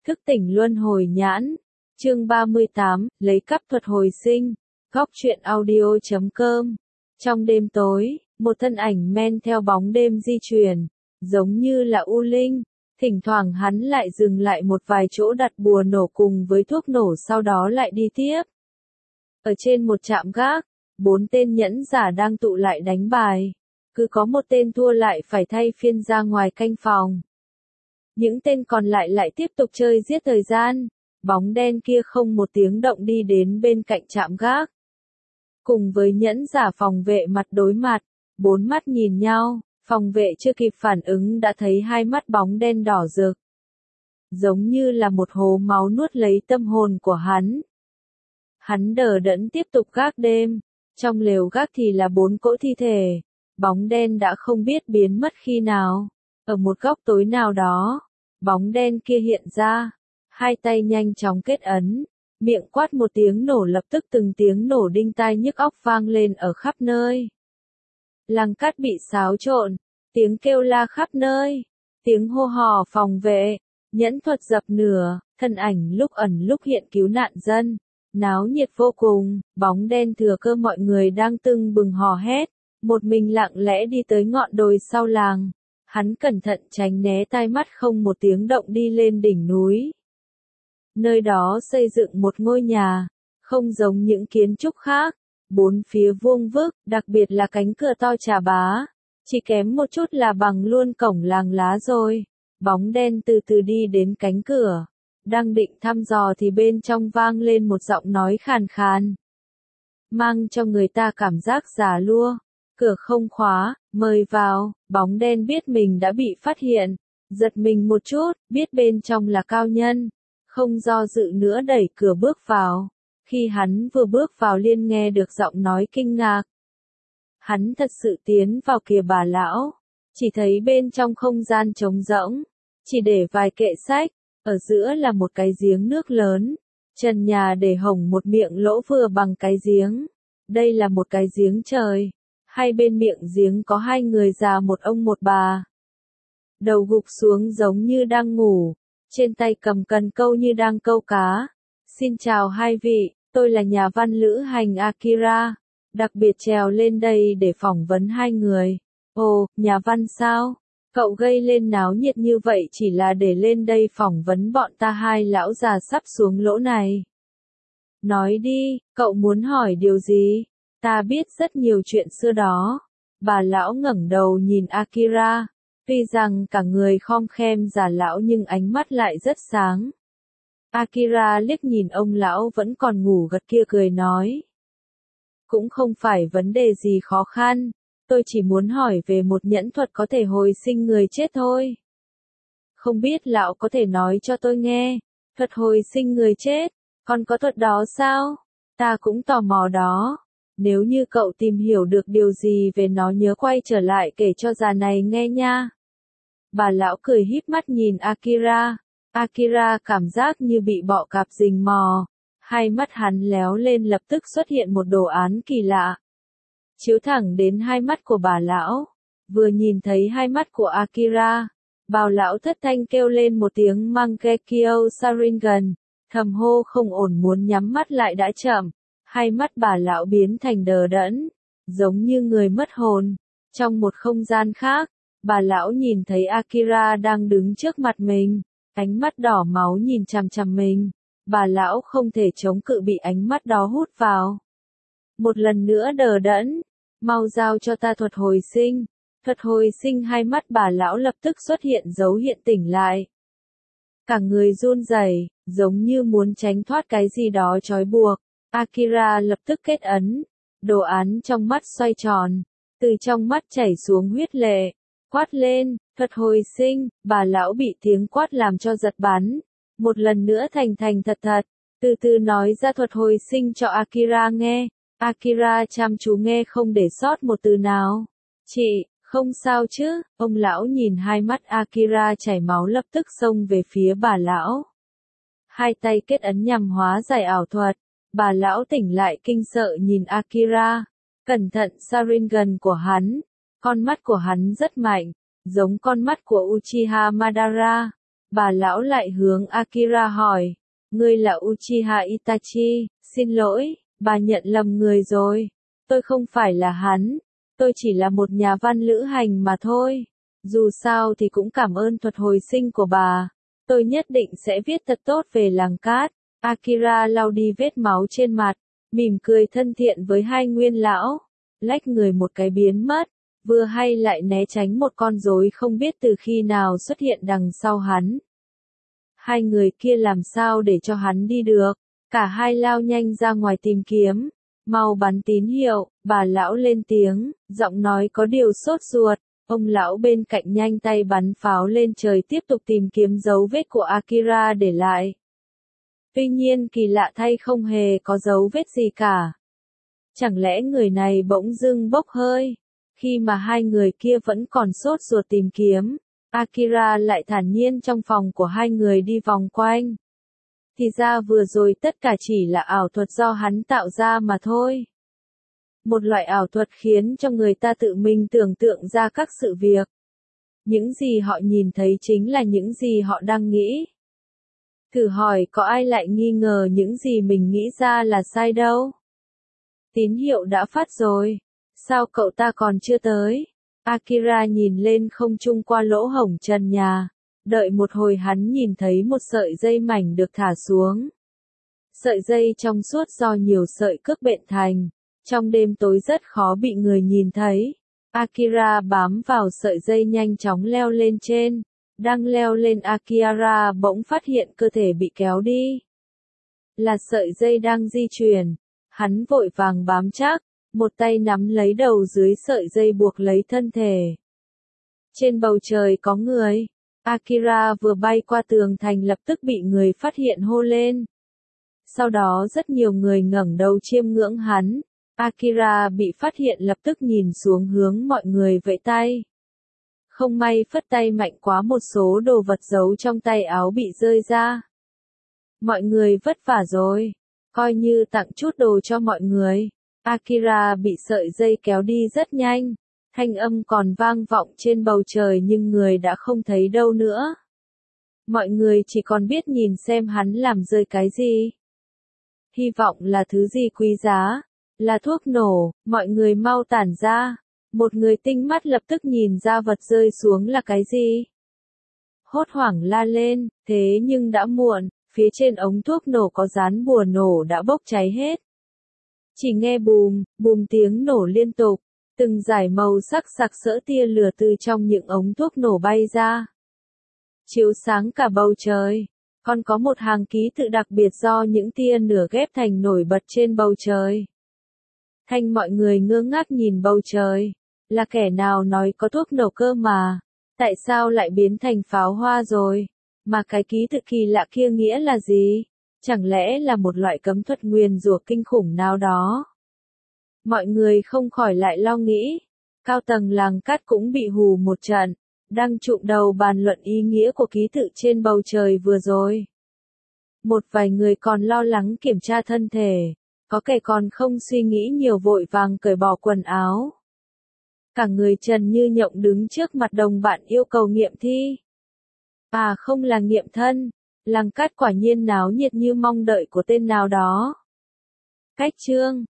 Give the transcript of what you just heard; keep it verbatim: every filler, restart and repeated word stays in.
Thức tỉnh luân hồi nhãn. Chương ba mươi tám, lấy cắp thuật hồi sinh. Góc truyện audio chấm com. Trong đêm tối, một thân ảnh men theo bóng đêm di chuyển, giống như là u linh. Thỉnh thoảng hắn lại dừng lại một vài chỗ đặt bùa nổ cùng với thuốc nổ, sau đó lại đi tiếp. Ở trên một trạm gác, bốn tên nhẫn giả đang tụ lại đánh bài. Cứ có một tên thua lại phải thay phiên ra ngoài canh phòng. Những tên còn lại lại tiếp tục chơi giết thời gian. Bóng đen kia không một tiếng động đi đến bên cạnh trạm gác. Cùng với nhẫn giả phòng vệ mặt đối mặt, bốn mắt nhìn nhau, phòng vệ chưa kịp phản ứng đã thấy hai mắt bóng đen đỏ rực. Giống như là một hố máu nuốt lấy tâm hồn của hắn. Hắn đờ đẫn tiếp tục gác đêm, trong lều gác thì là bốn cỗ thi thể, bóng đen đã không biết biến mất khi nào. Ở một góc tối nào đó, bóng đen kia hiện ra, hai tay nhanh chóng kết ấn, miệng quát một tiếng nổ, lập tức từng tiếng nổ đinh tai nhức óc vang lên ở khắp nơi. Lăng cát bị xáo trộn, tiếng kêu la khắp nơi, tiếng hô hò phòng vệ, nhẫn thuật dập nửa, thân ảnh lúc ẩn lúc hiện cứu nạn dân, náo nhiệt vô cùng. Bóng đen thừa cơ mọi người đang tưng bừng hò hét, một mình lặng lẽ đi tới ngọn đồi sau làng. Hắn cẩn thận tránh né tai mắt không một tiếng động đi lên đỉnh núi. Nơi đó xây dựng một ngôi nhà, không giống những kiến trúc khác, bốn phía vuông vức, đặc biệt là cánh cửa to chà bá, chỉ kém một chút là bằng luôn cổng làng lá rồi. Bóng đen từ từ đi đến cánh cửa, đang định thăm dò thì bên trong vang lên một giọng nói khàn khàn, mang cho người ta cảm giác già lua. Cửa không khóa, mời vào. Bóng đen biết mình đã bị phát hiện, giật mình một chút, biết bên trong là cao nhân, không do dự nữa đẩy cửa bước vào. Khi hắn vừa bước vào liền nghe được giọng nói kinh ngạc. Hắn thật sự tiến vào kìa bà lão, chỉ thấy bên trong không gian trống rỗng, chỉ để vài kệ sách, ở giữa là một cái giếng nước lớn, trần nhà để hổng một miệng lỗ vừa bằng cái giếng. Đây là một cái giếng trời. Hai bên miệng giếng có hai người già, một ông một bà. Đầu gục xuống giống như đang ngủ, trên tay cầm cần câu như đang câu cá. Xin chào hai vị, tôi là nhà văn lữ hành Akira, đặc biệt trèo lên đây để phỏng vấn hai người. Ồ, nhà văn sao? Cậu gây lên náo nhiệt như vậy chỉ là để lên đây phỏng vấn bọn ta hai lão già sắp xuống lỗ này. Nói đi, cậu muốn hỏi điều gì? Ta biết rất nhiều chuyện xưa đó. Bà lão ngẩng đầu nhìn Akira, tuy rằng cả người khom khem già lão nhưng ánh mắt lại rất sáng. Akira liếc nhìn ông lão vẫn còn ngủ gật kia cười nói. Cũng không phải vấn đề gì khó khăn, tôi chỉ muốn hỏi về một nhẫn thuật có thể hồi sinh người chết thôi. Không biết lão có thể nói cho tôi nghe, thuật hồi sinh người chết, còn có thuật đó sao? Ta cũng tò mò đó. Nếu như cậu tìm hiểu được điều gì về nó nhớ quay trở lại kể cho già này nghe nha. Bà lão cười híp mắt nhìn Akira. Akira cảm giác như bị bọ cạp rình mò. Hai mắt hắn léo lên, lập tức xuất hiện một đồ án kỳ lạ, chiếu thẳng đến hai mắt của bà lão. Vừa nhìn thấy hai mắt của Akira, bà lão thất thanh kêu lên một tiếng Mangekyo Sharingan, thầm hô không ổn, muốn nhắm mắt lại đã chậm. Hai mắt bà lão biến thành đờ đẫn, giống như người mất hồn. Trong một không gian khác, bà lão nhìn thấy Akira đang đứng trước mặt mình, ánh mắt đỏ máu nhìn chằm chằm mình. Bà lão không thể chống cự, bị ánh mắt đó hút vào. Một lần nữa đờ đẫn, mau giao cho ta thuật hồi sinh. Thuật hồi sinh. Hai mắt bà lão lập tức xuất hiện dấu hiện tỉnh lại. Cả người run rẩy, giống như muốn tránh thoát cái gì đó trói buộc. Akira lập tức kết ấn, đồ án trong mắt xoay tròn, từ trong mắt chảy xuống huyết lệ, quát lên, thuật hồi sinh. Bà lão bị tiếng quát làm cho giật bắn, một lần nữa thành thành thật thật, từ từ nói ra thuật hồi sinh cho Akira nghe. Akira chăm chú nghe không để sót một từ nào. Chị, không sao chứ? Ông lão nhìn hai mắt Akira chảy máu lập tức xông về phía bà lão. Hai tay kết ấn nhằm hóa giải ảo thuật. Bà lão tỉnh lại kinh sợ nhìn Akira, cẩn thận Sharingan của hắn. Con mắt của hắn rất mạnh, giống con mắt của Uchiha Madara. bà lão lại hướng Akira hỏi, ngươi là Uchiha Itachi, xin lỗi, bà nhận lầm người rồi, tôi không phải là hắn, tôi chỉ là một nhà văn lữ hành mà thôi, dù sao thì cũng cảm ơn thuật hồi sinh của bà, tôi nhất định sẽ viết thật tốt về làng cát. Akira lau đi vết máu trên mặt, mỉm cười thân thiện với hai nguyên lão, lách người một cái biến mất, vừa hay lại né tránh một con rối không biết từ khi nào xuất hiện đằng sau hắn. Hai người kia làm sao để cho hắn đi được, cả hai lao nhanh ra ngoài tìm kiếm, mau bắn tín hiệu, bà lão lên tiếng, giọng nói có điều sốt ruột, ông lão bên cạnh nhanh tay bắn pháo lên trời tiếp tục tìm kiếm dấu vết của Akira để lại. Tuy nhiên kỳ lạ thay không hề có dấu vết gì cả. Chẳng lẽ người này bỗng dưng bốc hơi? Khi mà hai người kia vẫn còn sốt ruột tìm kiếm, Akira lại thản nhiên trong phòng của hai người đi vòng quanh. Thì ra vừa rồi tất cả chỉ là ảo thuật do hắn tạo ra mà thôi. Một loại ảo thuật khiến cho người ta tự mình tưởng tượng ra các sự việc. Những gì họ nhìn thấy chính là những gì họ đang nghĩ. Thử hỏi có ai lại nghi ngờ những gì mình nghĩ ra là sai đâu? Tín hiệu đã phát rồi. Sao cậu ta còn chưa tới? Akira nhìn lên không trung qua lỗ hổng trần nhà. Đợi một hồi hắn nhìn thấy một sợi dây mảnh được thả xuống. Sợi dây trong suốt do nhiều sợi cước bện thành. Trong đêm tối rất khó bị người nhìn thấy. Akira bám vào sợi dây nhanh chóng leo lên trên. Đang leo lên Akira bỗng phát hiện cơ thể bị kéo đi. Là sợi dây đang di chuyển. Hắn vội vàng bám chắc, một tay nắm lấy đầu dưới sợi dây buộc lấy thân thể. Trên bầu trời có người. Akira vừa bay qua tường thành lập tức bị người phát hiện hô lên. Sau đó rất nhiều người ngẩng đầu chiêm ngưỡng hắn. Akira bị phát hiện lập tức nhìn xuống hướng mọi người vẫy tay. Không may phất tay mạnh quá một số đồ vật giấu trong tay áo bị rơi ra. Mọi người vất vả rồi. Coi như tặng chút đồ cho mọi người. Akira bị sợi dây kéo đi rất nhanh. Thanh âm còn vang vọng trên bầu trời nhưng người đã không thấy đâu nữa. Mọi người chỉ còn biết nhìn xem hắn làm rơi cái gì. Hy vọng là thứ gì quý giá. Là thuốc nổ, mọi người mau tản ra. Một người tinh mắt lập tức nhìn ra vật rơi xuống là cái gì. Hốt hoảng la lên, thế nhưng đã muộn, phía trên ống thuốc nổ có dán bùa nổ đã bốc cháy hết. Chỉ nghe bùm, bùm tiếng nổ liên tục, từng dải màu sắc sặc sỡ tia lửa từ trong những ống thuốc nổ bay ra. Chiếu sáng cả bầu trời, còn có một hàng ký tự đặc biệt do những tia lửa ghép thành nổi bật trên bầu trời. Thanh mọi người ngơ ngác nhìn bầu trời, là kẻ nào nói có thuốc nổ cơ mà, tại sao lại biến thành pháo hoa rồi, mà cái ký tự kỳ lạ kia nghĩa là gì, chẳng lẽ là một loại cấm thuật nguyền rủa kinh khủng nào đó. Mọi người không khỏi lại lo nghĩ, cao tầng làng cát cũng bị hù một trận, đang trụm đầu bàn luận ý nghĩa của ký tự trên bầu trời vừa rồi. Một vài người còn lo lắng kiểm tra thân thể. Có kẻ còn không suy nghĩ nhiều vội vàng cởi bỏ quần áo. Cả người trần như nhộng đứng trước mặt đồng bạn yêu cầu nghiệm thi. À không là nghiệm thân, làng cát quả nhiên náo nhiệt như mong đợi của tên nào đó. Cách chương